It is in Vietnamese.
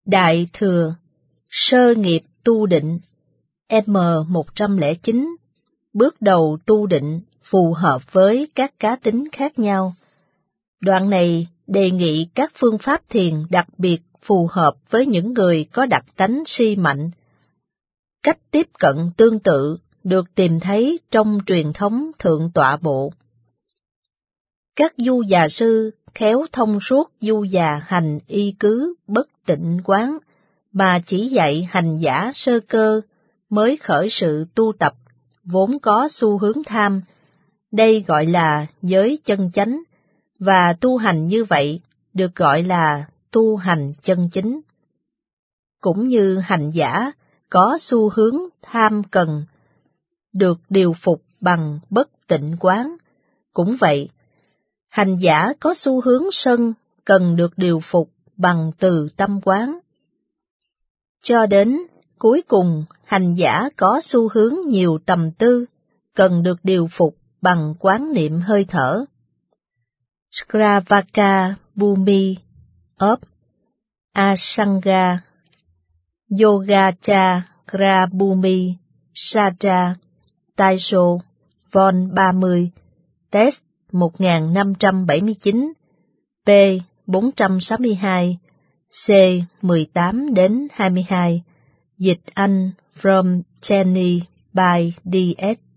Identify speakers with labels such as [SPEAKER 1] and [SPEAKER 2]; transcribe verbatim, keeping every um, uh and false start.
[SPEAKER 1] Đại Thừa, Sơ Nghiệp Tu Định, M một trăm lẻ chín, bước đầu tu định phù hợp với các cá tính khác nhau. Đoạn này đề nghị các phương pháp thiền đặc biệt phù hợp với những người có đặc tánh si mạnh. Cách tiếp cận tương tự được tìm thấy trong truyền thống Thượng Tọa Bộ. Các du già sư khéo thông suốt du già hành y cứ bất tịnh quán, mà chỉ dạy hành giả sơ cơ mới khởi sự tu tập, vốn có xu hướng tham. Đây gọi là giới chân chánh, và tu hành như vậy được gọi là tu hành chân chính. Cũng như hành giả có xu hướng tham cần, được điều phục bằng bất tịnh quán, cũng vậy, hành giả có xu hướng sân cần được điều phục bằng từ tâm quán. Cho đến cuối cùng, hành giả có xu hướng nhiều tầm tư, cần được điều phục bằng quán niệm hơi thở. Sravaka Bhumi of Asanga Yogachakra Bhumi Saja Taisho Von ba mươi, Test một nghìn năm trăm bảy mươi chín, P bốn trăm sáu mươi hai, C mười tám đến hai mươi hai, dịch Anh from Cheney by D S